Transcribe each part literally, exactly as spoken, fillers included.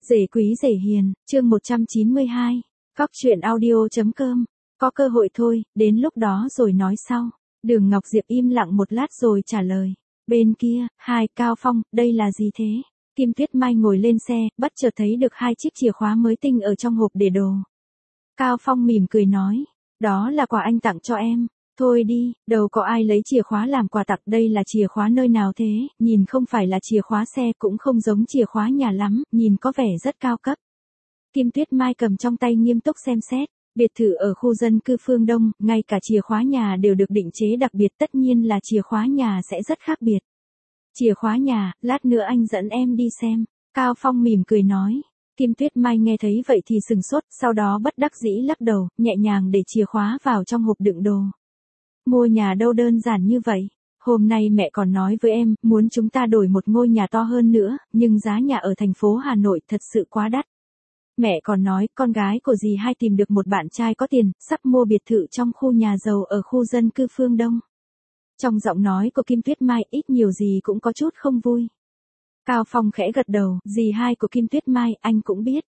Rể quý rể hiền, chương một trăm chín mươi hai. Cóc truyện audio.com. Có cơ hội thôi, đến lúc đó rồi nói sau. Đường Ngọc Diệp im lặng một lát rồi trả lời. Bên kia, hai, Cao Phong, đây là gì thế? Kim Tuyết Mai ngồi lên xe, bất chợt thấy được hai chiếc chìa khóa mới tinh ở trong hộp để đồ. Cao Phong mỉm cười nói, đó là quà anh tặng cho em. Thôi đi, đâu có ai lấy chìa khóa làm quà tặng, đây là chìa khóa nơi nào thế, nhìn không phải là chìa khóa xe cũng không giống chìa khóa nhà lắm, nhìn có vẻ rất cao cấp. Kim Tuyết Mai cầm trong tay nghiêm túc xem xét, biệt thự ở khu dân cư phương Đông, ngay cả chìa khóa nhà đều được định chế đặc biệt, tất nhiên là chìa khóa nhà sẽ rất khác biệt. Chìa khóa nhà, lát nữa anh dẫn em đi xem, Cao Phong mỉm cười nói. Kim Tuyết Mai nghe thấy vậy thì sừng sốt, sau đó bất đắc dĩ lắc đầu, nhẹ nhàng để chìa khóa vào trong hộp đựng đồ. Mua nhà đâu đơn giản như vậy. Hôm nay mẹ còn nói với em, muốn chúng ta đổi một ngôi nhà to hơn nữa, nhưng giá nhà ở thành phố Hà Nội thật sự quá đắt. Mẹ còn nói, con gái của dì hai tìm được một bạn trai có tiền, sắp mua biệt thự trong khu nhà giàu ở khu dân cư phương Đông. Trong giọng nói của Kim Tuyết Mai ít nhiều gì cũng có chút không vui. Cao Phong khẽ gật đầu, dì hai của Kim Tuyết Mai, anh cũng biết.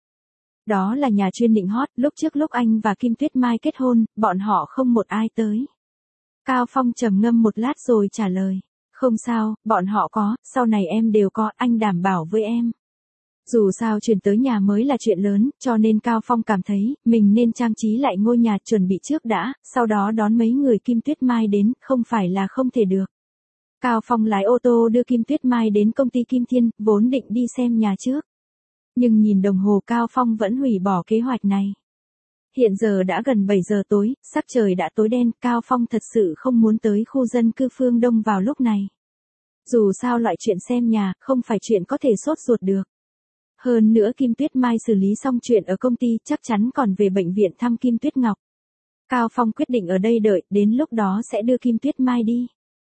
Đó là nhà chuyên định hot, lúc trước lúc anh và Kim Tuyết Mai kết hôn, bọn họ không một ai tới. Cao Phong trầm ngâm một lát rồi trả lời, không sao, bọn họ có, sau này em đều có, anh đảm bảo với em. Dù sao chuyển tới nhà mới là chuyện lớn, cho nên Cao Phong cảm thấy, mình nên trang trí lại ngôi nhà chuẩn bị trước đã, sau đó đón mấy người Kim Tuyết Mai đến, không phải là không thể được. Cao Phong lái ô tô đưa Kim Tuyết Mai đến công ty Kim Thiên, vốn định đi xem nhà trước. Nhưng nhìn đồng hồ Cao Phong vẫn hủy bỏ kế hoạch này. Hiện giờ đã gần bảy giờ tối, sắc trời đã tối đen, Cao Phong thật sự không muốn tới khu dân cư phương Đông vào lúc này. Dù sao loại chuyện xem nhà, không phải chuyện có thể sốt ruột được. Hơn nữa Kim Tuyết Mai xử lý xong chuyện ở công ty, chắc chắn còn về bệnh viện thăm Kim Tuyết Ngọc. Cao Phong quyết định ở đây đợi, đến lúc đó sẽ đưa Kim Tuyết Mai đi.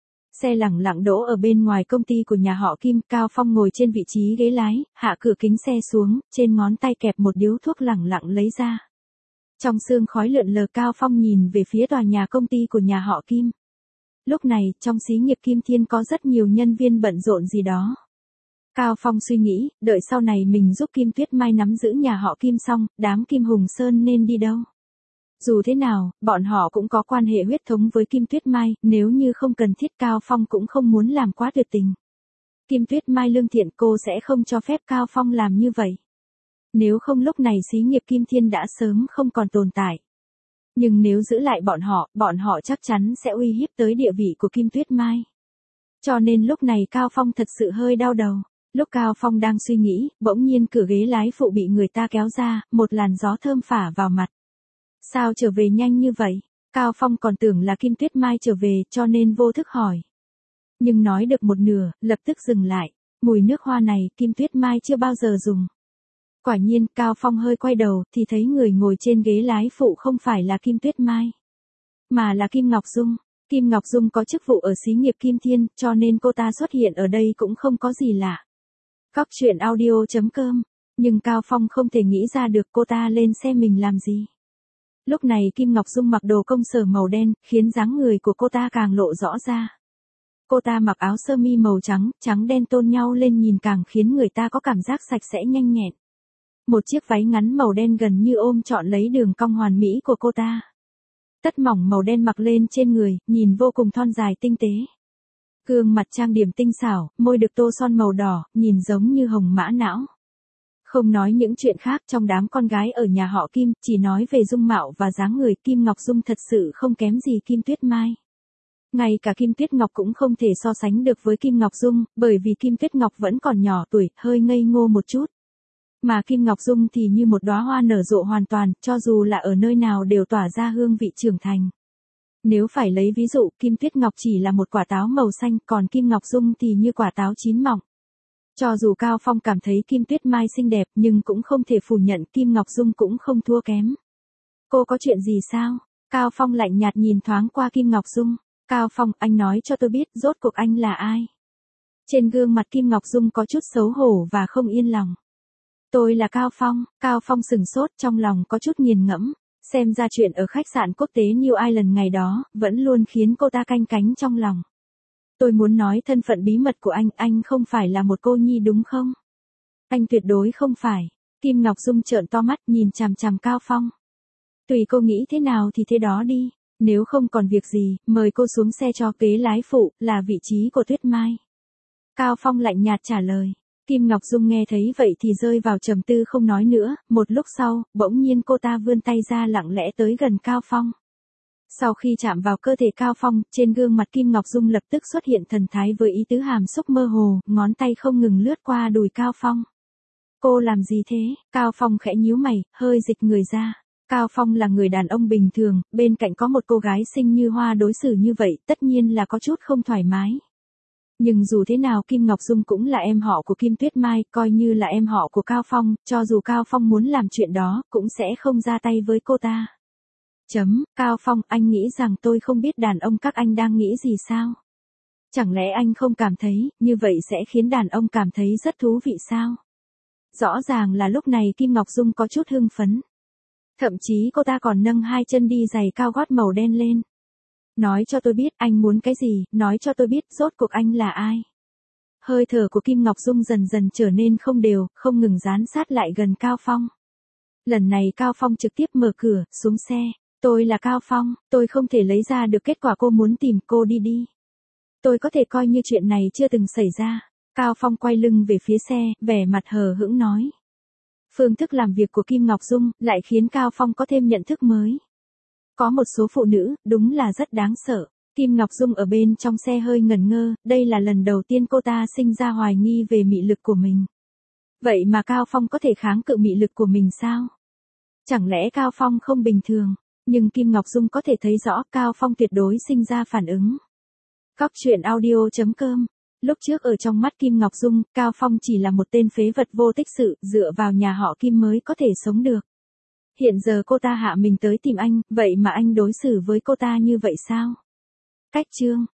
Xe lẳng lặng đỗ ở bên ngoài công ty của nhà họ Kim, Cao Phong ngồi trên vị trí ghế lái, hạ cửa kính xe xuống, trên ngón tay kẹp một điếu thuốc lẳng lặng lấy ra. Trong sương khói lượn lờ, Cao Phong nhìn về phía tòa nhà công ty của nhà họ Kim. Lúc này, trong xí nghiệp Kim Thiên có rất nhiều nhân viên bận rộn gì đó. Cao Phong suy nghĩ, đợi sau này mình giúp Kim Tuyết Mai nắm giữ nhà họ Kim xong, đám Kim Hùng Sơn nên đi đâu? Dù thế nào, bọn họ cũng có quan hệ huyết thống với Kim Tuyết Mai, nếu như không cần thiết Cao Phong cũng không muốn làm quá tuyệt tình. Kim Tuyết Mai lương thiện, cô sẽ không cho phép Cao Phong làm như vậy. Nếu không lúc này xí nghiệp Kim Thiên đã sớm không còn tồn tại. Nhưng nếu giữ lại bọn họ, bọn họ chắc chắn sẽ uy hiếp tới địa vị của Kim Tuyết Mai. Cho nên lúc này Cao Phong thật sự hơi đau đầu. Lúc Cao Phong đang suy nghĩ, bỗng nhiên cửa ghế lái phụ bị người ta kéo ra, một làn gió thơm phả vào mặt. Sao trở về nhanh như vậy? Cao Phong còn tưởng là Kim Tuyết Mai trở về, cho nên vô thức hỏi. Nhưng nói được một nửa, lập tức dừng lại. Mùi nước hoa này, Kim Tuyết Mai chưa bao giờ dùng. Quả nhiên, Cao Phong hơi quay đầu, thì thấy người ngồi trên ghế lái phụ không phải là Kim Tuyết Mai, mà là Kim Ngọc Dung. Kim Ngọc Dung có chức vụ ở xí nghiệp Kim Thiên, cho nên cô ta xuất hiện ở đây cũng không có gì lạ. Cóc truyện audio.com. Nhưng Cao Phong không thể nghĩ ra được cô ta lên xe mình làm gì. Lúc này Kim Ngọc Dung mặc đồ công sở màu đen, khiến dáng người của cô ta càng lộ rõ ra. Cô ta mặc áo sơ mi màu trắng, trắng đen tôn nhau lên nhìn càng khiến người ta có cảm giác sạch sẽ nhanh nhẹn. Một chiếc váy ngắn màu đen gần như ôm trọn lấy đường cong hoàn mỹ của cô ta. Tất mỏng màu đen mặc lên trên người, nhìn vô cùng thon dài tinh tế. Gương mặt trang điểm tinh xảo, môi được tô son màu đỏ, nhìn giống như hồng mã não. Không nói những chuyện khác, trong đám con gái ở nhà họ Kim, chỉ nói về dung mạo và dáng người, Kim Ngọc Dung thật sự không kém gì Kim Tuyết Mai. Ngay cả Kim Tuyết Ngọc cũng không thể so sánh được với Kim Ngọc Dung, bởi vì Kim Tuyết Ngọc vẫn còn nhỏ tuổi, hơi ngây ngô một chút. Mà Kim Ngọc Dung thì như một đóa hoa nở rộ hoàn toàn, cho dù là ở nơi nào đều tỏa ra hương vị trưởng thành. Nếu phải lấy ví dụ, Kim Tuyết Ngọc chỉ là một quả táo màu xanh, còn Kim Ngọc Dung thì như quả táo chín mọng. Cho dù Cao Phong cảm thấy Kim Tuyết Mai xinh đẹp, nhưng cũng không thể phủ nhận Kim Ngọc Dung cũng không thua kém. Cô có chuyện gì sao? Cao Phong lạnh nhạt nhìn thoáng qua Kim Ngọc Dung. Cao Phong, anh nói cho tôi biết, rốt cuộc anh là ai? Trên gương mặt Kim Ngọc Dung có chút xấu hổ và không yên lòng. Tôi là Cao Phong. Cao Phong sừng sốt, trong lòng có chút nghiền ngẫm. Xem ra chuyện ở khách sạn quốc tế New Island ngày đó, vẫn luôn khiến cô ta canh cánh trong lòng. Tôi muốn nói thân phận bí mật của anh, anh không phải là một cô nhi đúng không? Anh tuyệt đối không phải. Kim Ngọc Dung trợn to mắt nhìn chằm chằm Cao Phong. Tùy cô nghĩ thế nào thì thế đó đi, nếu không còn việc gì, mời cô xuống xe cho kế lái phụ, là vị trí của Tuyết Mai. Cao Phong lạnh nhạt trả lời. Kim Ngọc Dung nghe thấy vậy thì rơi vào trầm tư không nói nữa, một lúc sau, bỗng nhiên cô ta vươn tay ra lặng lẽ tới gần Cao Phong. Sau khi chạm vào cơ thể Cao Phong, trên gương mặt Kim Ngọc Dung lập tức xuất hiện thần thái với ý tứ hàm xúc mơ hồ, ngón tay không ngừng lướt qua đùi Cao Phong. Cô làm gì thế? Cao Phong khẽ nhíu mày, hơi dịch người ra. Cao Phong là người đàn ông bình thường, bên cạnh có một cô gái xinh như hoa đối xử như vậy, tất nhiên là có chút không thoải mái. Nhưng dù thế nào Kim Ngọc Dung cũng là em họ của Kim Tuyết Mai, coi như là em họ của Cao Phong, cho dù Cao Phong muốn làm chuyện đó, cũng sẽ không ra tay với cô ta. Chấm, Cao Phong, anh nghĩ rằng tôi không biết đàn ông các anh đang nghĩ gì sao? Chẳng lẽ anh không cảm thấy, như vậy sẽ khiến đàn ông cảm thấy rất thú vị sao? Rõ ràng là lúc này Kim Ngọc Dung có chút hưng phấn. Thậm chí cô ta còn nâng hai chân đi giày cao gót màu đen lên. Nói cho tôi biết anh muốn cái gì, nói cho tôi biết rốt cuộc anh là ai. Hơi thở của Kim Ngọc Dung dần dần trở nên không đều, không ngừng dán sát lại gần Cao Phong. Lần này Cao Phong trực tiếp mở cửa, xuống xe. Tôi là Cao Phong, tôi không thể lấy ra được kết quả cô muốn tìm, cô đi đi. Tôi có thể coi như chuyện này chưa từng xảy ra. Cao Phong quay lưng về phía xe, vẻ mặt hờ hững nói. Phương thức làm việc của Kim Ngọc Dung lại khiến Cao Phong có thêm nhận thức mới. Có một số phụ nữ, đúng là rất đáng sợ. Kim Ngọc Dung ở bên trong xe hơi ngẩn ngơ, đây là lần đầu tiên cô ta sinh ra hoài nghi về mị lực của mình. Vậy mà Cao Phong có thể kháng cự mị lực của mình sao? Chẳng lẽ Cao Phong không bình thường? Nhưng Kim Ngọc Dung có thể thấy rõ Cao Phong tuyệt đối sinh ra phản ứng. Cóc truyện audio chấm com. Lúc trước ở trong mắt Kim Ngọc Dung, Cao Phong chỉ là một tên phế vật vô tích sự, dựa vào nhà họ Kim mới có thể sống được. Hiện giờ cô ta hạ mình tới tìm anh, vậy mà anh đối xử với cô ta như vậy sao? Cách chương